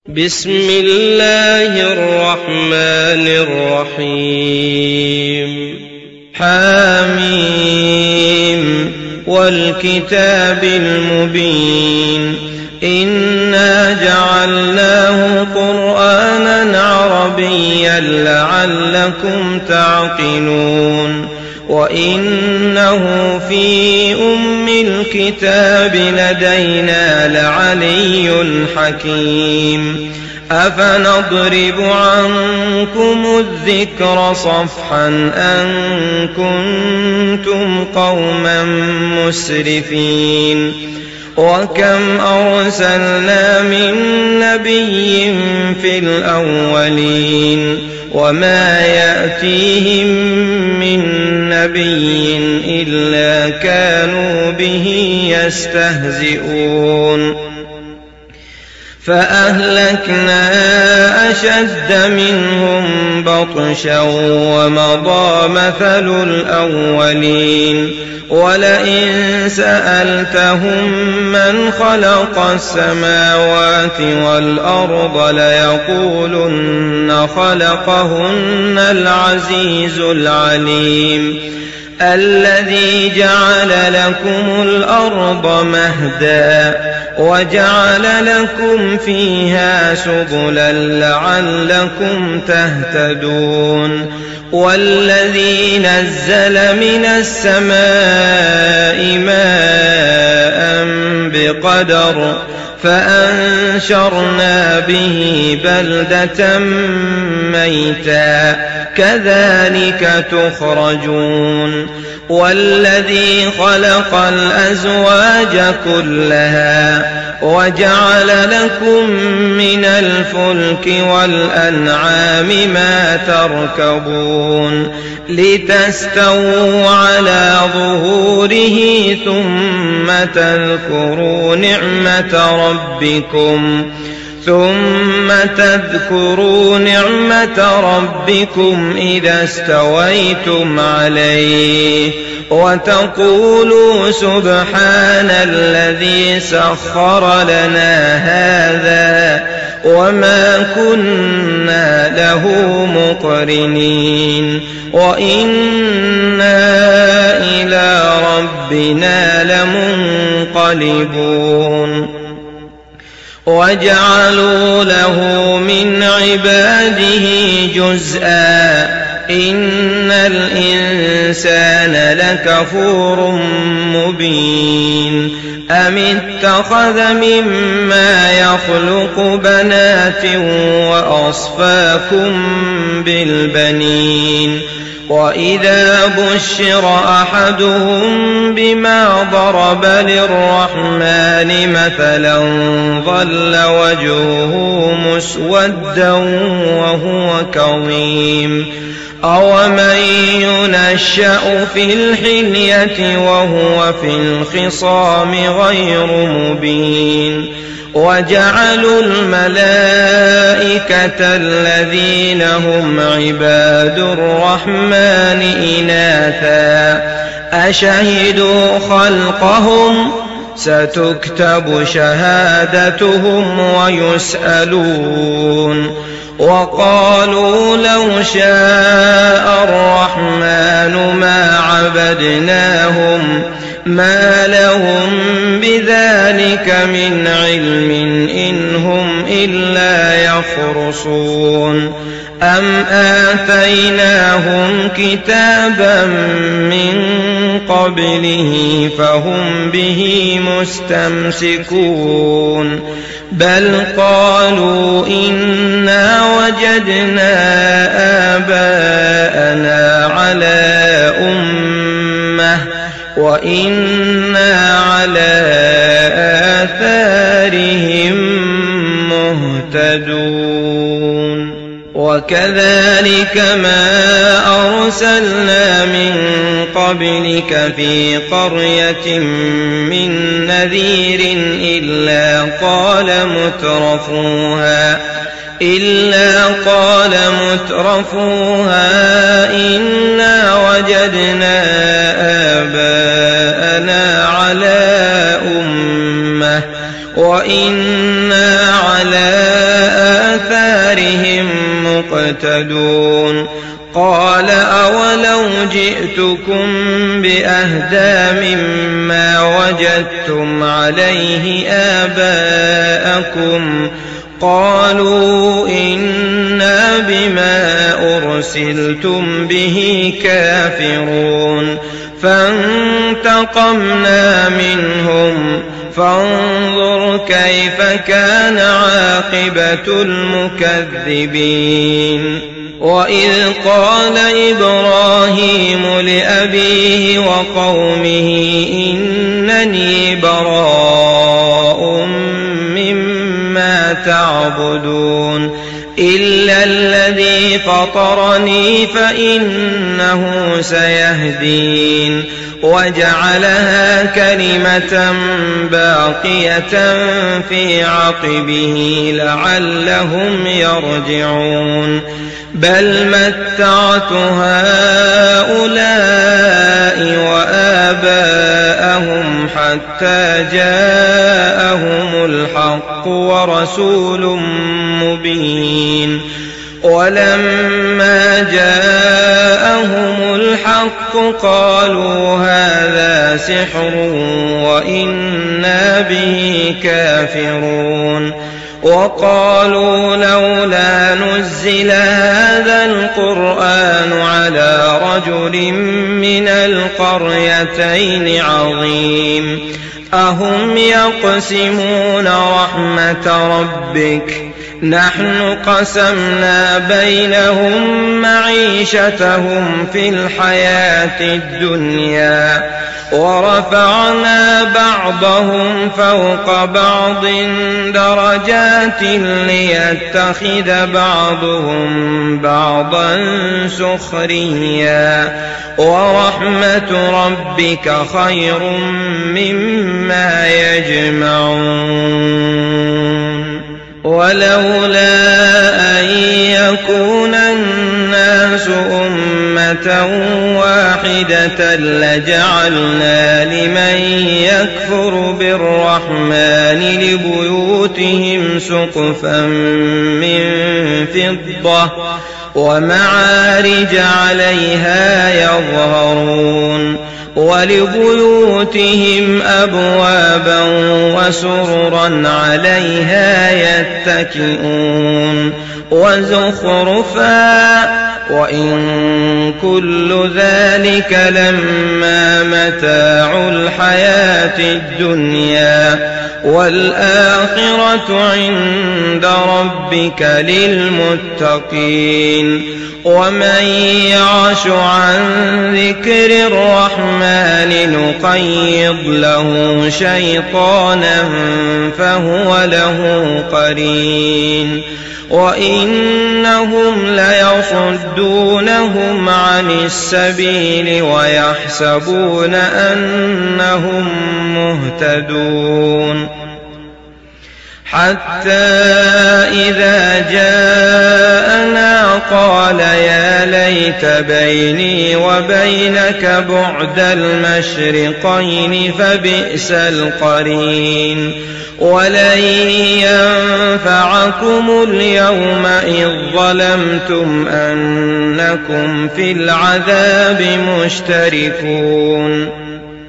بسم الله الرحمن الرحيم حاميم والكتاب المبين إنا جعلناه قرآنا عربيا لعلكم تعقلون وإنه في أم الكتاب لدينا لعلي حكيم أفنضرب عنكم الذكر صفحا أن كنتم قوما مسرفين وكم أرسلنا من نبي في الأولين وما يأتيهم من نبي إلا كانوا به يستهزئون فأهلكنا أشد منهم بطشا ومضى مثل الأولين ولئن سألتهم من خلق السماوات والأرض ليقولن خلقهن العزيز العليم الذي جعل لكم الأرض مهدا وجعل لكم فيها سبلا لعلكم تهتدون والذي نزل من السماء ماء بقدر فأنشرنا به بلدة ميتا كذلك تخرجون والذي خلق الأزواج كلها وجعل لكم من الفلك والأنعام ما تركبون لتستووا على ظهوره ثم تذكروا نعمة ربكم إذا استويتم عليه وتقولوا سبحان الذي سخر لنا هذا وما كنا له مقرنين وإنا إلى ربنا لمنقلبون وجعلوا له من عباده جزءا إن الإنسان لكفور مبين أم اتخذ مما يخلق بنات وأصفاكم بالبنين وإذا بشر أحدهم بما ضرب للرحمن مثلا ظل وجهه مسودا وهو كظيم أومن ينشأ في الحلية وهو في الخصام غير مبين وجعلوا الملائكة الذين هم عباد الرحمن إناثا أشهدوا خلقهم ستكتب شهادتهم ويسألون وقالوا لو شاء الرحمن ما عبدناهم ما لهم بذلك من علم إن هم إلا يخرصون أم آتيناهم كتابا من قبله فهم به مستمسكون بل قالوا إنا وجدنا آباءنا على أمة وإنا على آثارهم مهتدون وكذلك ما أرسلنا من قبلك في قرية من نذير إلا قال مترفوها إنا وجدنا آباءنا على أمة وإنا على مقتدون قال أولو جئتكم بأهدى مما وجدتم عليه آباءكم قالوا إنا بما أرسلتم به كافرون فانتقمنا منهم فانظر كيف كان عاقبة المكذبين وإذ قال إبراهيم لأبيه وقومه إنني براء مما تعبدون إلا الذي فطرني فإنه سيهدين وجعلها كلمة باقية في عقبه لعلهم يرجعون بل متعت هؤلاء وآباءهم حتى جاءهم الحق ورسول مبين ولما جاءهم الحق قالوا هذا سحر وإنا به كافرون وقالوا لولا نزل هذا القرآن على رجل من القريتين عظيم أهم يقسمون رحمة ربك نحن قسمنا بينهم معيشتهم في الحياة الدنيا ورفعنا بعضهم فوق بعض درجات ليتخذ بعضهم بعضا سخريا ورحمة ربك خير مما يجمعون ولولا أن يكون الناس أمة واحدة لجعلنا لمن يكفر بالرحمن لبيوتهم سقفا من فضة ومعارج عليها يظهرون ولبيوتهم أبوابا وسررا عليها يتكئون وزخرفا وإن كل ذلك لما متاع الحياة الدنيا والآخرة عند ربك للمتقين ومن يعش عن ذكر الرحمن نقيض له شيطانا فهو له قرين وإنهم ليصدونهم عن السبيل ويحسبون أنهم مهتدون حتى إذا جاءنا قال يا ليت بيني وبينك بعد المشرقين فبئس القرين ولن ينفعكم اليوم إذ ظلمتم أنكم في العذاب مشتركون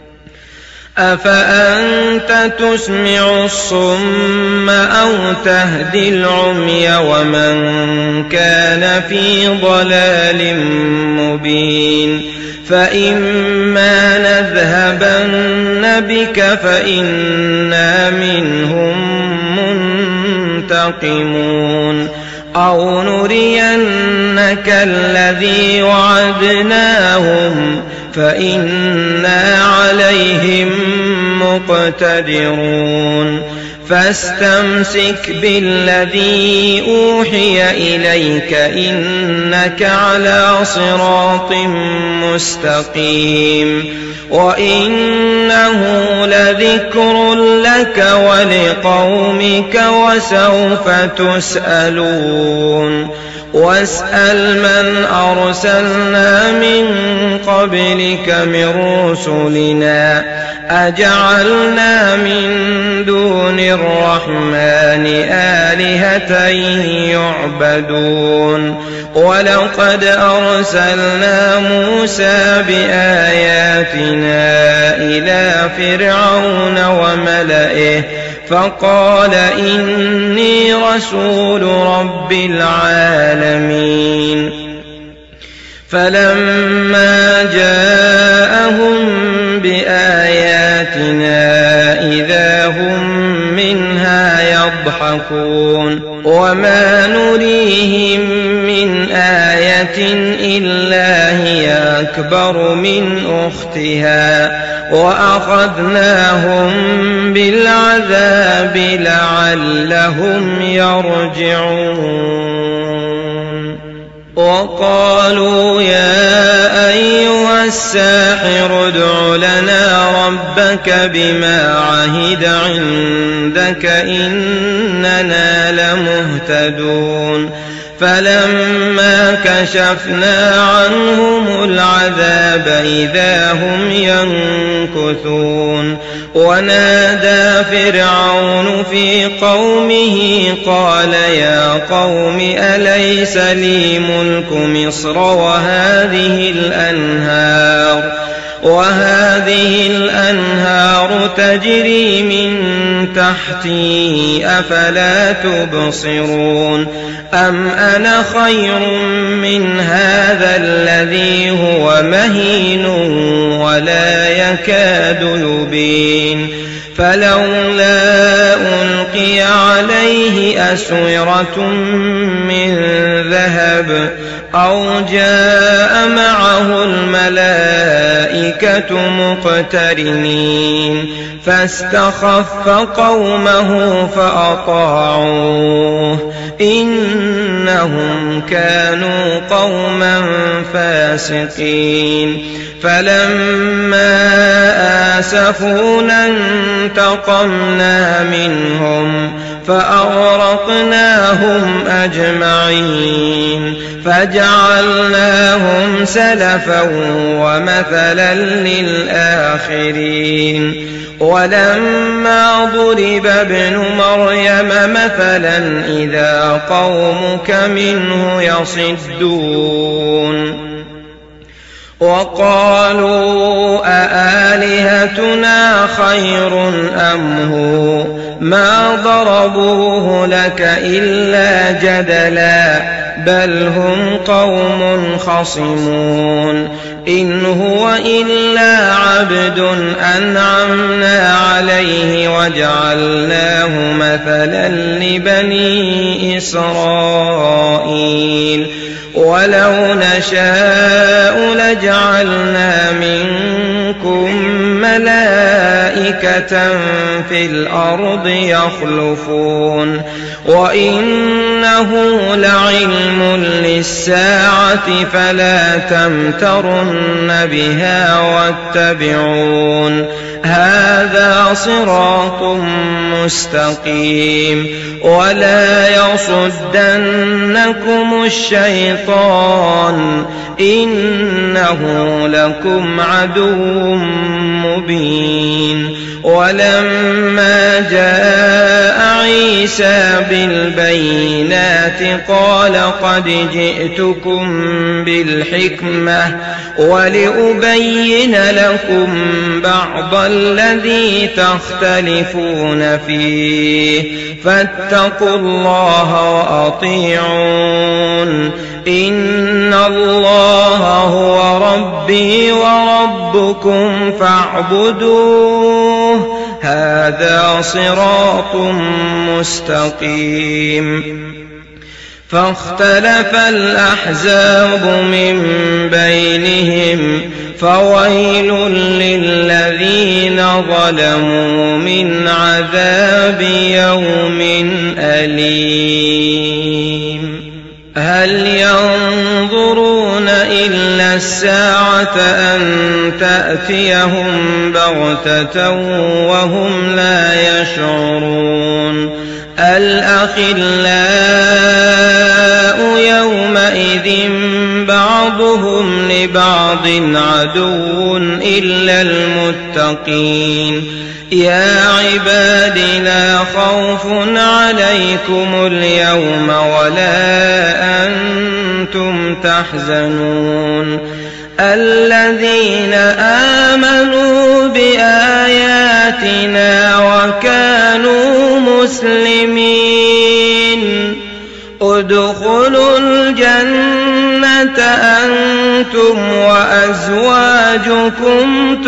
أفأنت تسمع الصم أو تهدي العمي ومن كان في ضلال مبين فإما نذهبن بك فإنا منهم منتقمون أو نرينك الذي وعدناهم فإنا عليهم مقتدرون فاستمسك بالذي أوحي إليك إنك على صراط مستقيم وإنه لذكر لك ولقومك وسوف تسألون واسأل من أرسلنا من قبلك من رسلنا أجعلنا من دون الرحمن آلهة يعبدون ولقد أرسلنا موسى بآياتنا إلى فرعون وملئه فقال إني رسول رب العالمين فلما جاءهم بآياتنا إذا هم منها يضحكون وما نريهم من آية إلا هي أكبر من أختها وأخذناهم بالعذاب لعلهم يرجعون وقالوا يا أيها الساحر ادع لنا ربك بما عهد عندك إننا لمهتدون فلما كشفنا عنهم العذاب إذا هم ينكثون ونادى فرعون في قومه قال يا قوم أليس لي ملك مصر وهذه الأنهار تجري من تحتي أفلا تبصرون أم أنا خير من هذا الذي هو مهين ولا يكاد يبين فلولا ألقي عليه أسورة من ذهب أو جاء معه الملائكة مقترنين فاستخف قومه فأطاعوه إنهم كانوا قوما فاسقين فلما آسفونا انتقمنا منهم فأغرقناهم أجمعين فجعلناهم سلفا ومثلا للآخرين ولما ضرب ابن مريم مثلا إذا قومك منه يصدون وقالوا أآلهتنا خير أم هو ما ضربوه لك إلا جدلا بل هم قوم خصمون إن هو إلا عبد أنعمنا عليه وجعلناه مثلا لبني إسرائيل ولو نشاء لجعلنا منكم ملائكة في الأرض يخلفون وإنه لعلم للساعة فلا تمترن بها واتبعون هذا صراط مستقيم ولا يصدنكم الشيطان إنه لكم عدو مبين ولما جاء عيسى بالبينات قال قد جئتكم بالحكمة ولأبين لكم بعض الذي تختلفون فيه فاتقوا الله وأطيعون إن الله هو ربي وربكم فاعبدوه هذا صراط مستقيم فاختلف الأحزاب من بينهم فويل للذين ظلموا من عذاب يوم أليم هل ينظرون إلا الساعة أن تأتيهم بغتة وهم لا يشعرون الأخلاء يومئذ بعضهم لبعض عدو إلا المتقين للمتقين يا عباد لا خوف عليكم اليوم ولا أنتم تحزنون الذين آمنوا بآياتنا وكانوا مسلمين ادخلوا الجنة أنتم وأزواجكم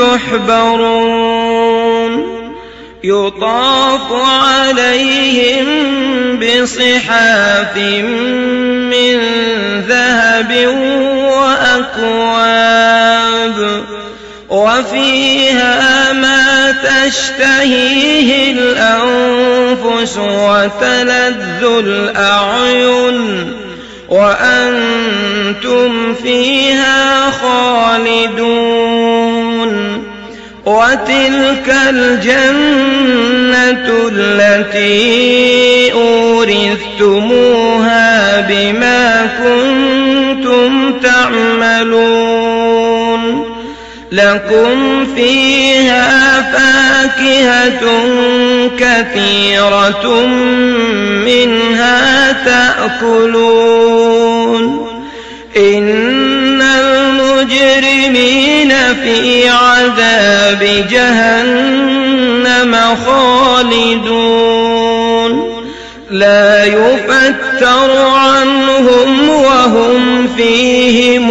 تحبرون يطاف عليهم بصحاف من ذهب وأكواب وفيها ما تشتهيه الأنفس وتلذ الأعين وأنتم فيها خالدون وتلك الجنة التي أورثتموها بما كنتم تعملون لكم فيها فاكهة كثيرة منها تأكلون إن المجرمين في عذاب جهنم خالدون لا يفتر عنهم وهم فيه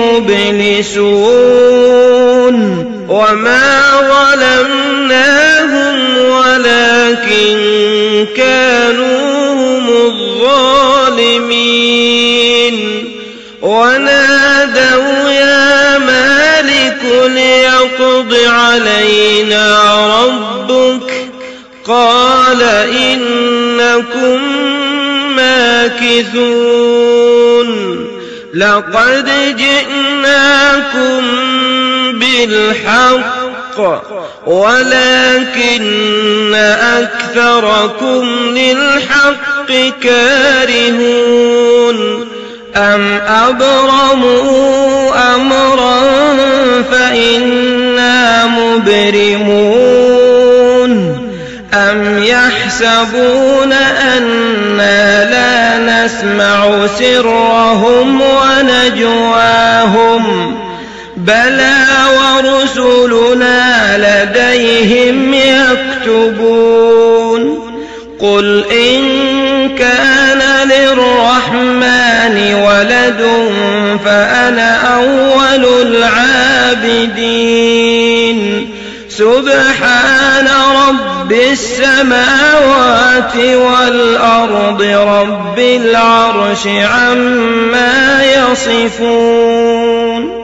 مبلسون وما ظلمناهم ولكن كانوا هم الظالمين ونادوا يا مالك ليقض علينا ربك قال إنكم ماكثون لقد جئناكم بالحق ولكن أكثركم للحق كارهون أم أبرموا أمرا فإنا مبرمون أم يحسبون أنا لا نسمع سرهم ونجواهم بلى ورسلنا لديهم يكتبون قل إن كان للرحمن ولد فأنا أول العابدين سبحان رب السماوات والأرض رب العرش عما يصفون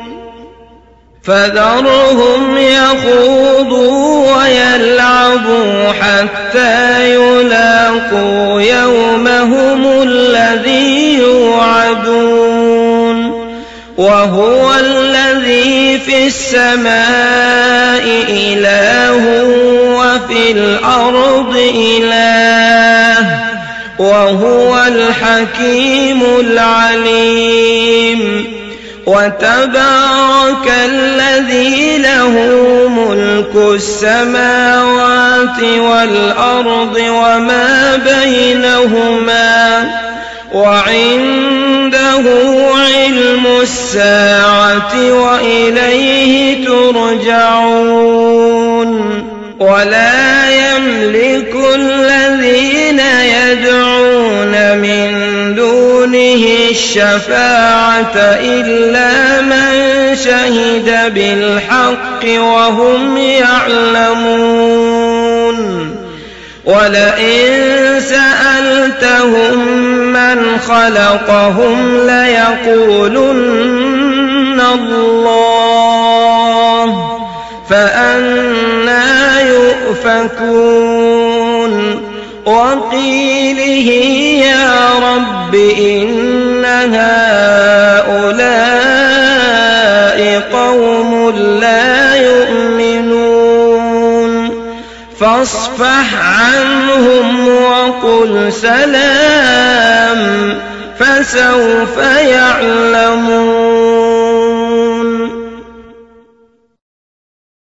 فذرهم يخوضوا ويلعبوا حتى يلاقوا يومهم الذي يوعدون وهو الذي في السماء إله وفي الأرض إله وهو الحكيم العليم وتبارك الذي له ملك السماوات والأرض وما بينهما وعنده علم الساعة وإليه ترجعون ولا يملك الذين يدعون من دونه الشفاعة إلا من شهد بالحق وهم يعلمون ولئن سألتهم من خلقهم ليقولن الله فأنى يؤفكون وقيله يا رب إن هؤلاء قوم لا يؤمنون فاصفح عنهم وقل سلام فسوف يعلمون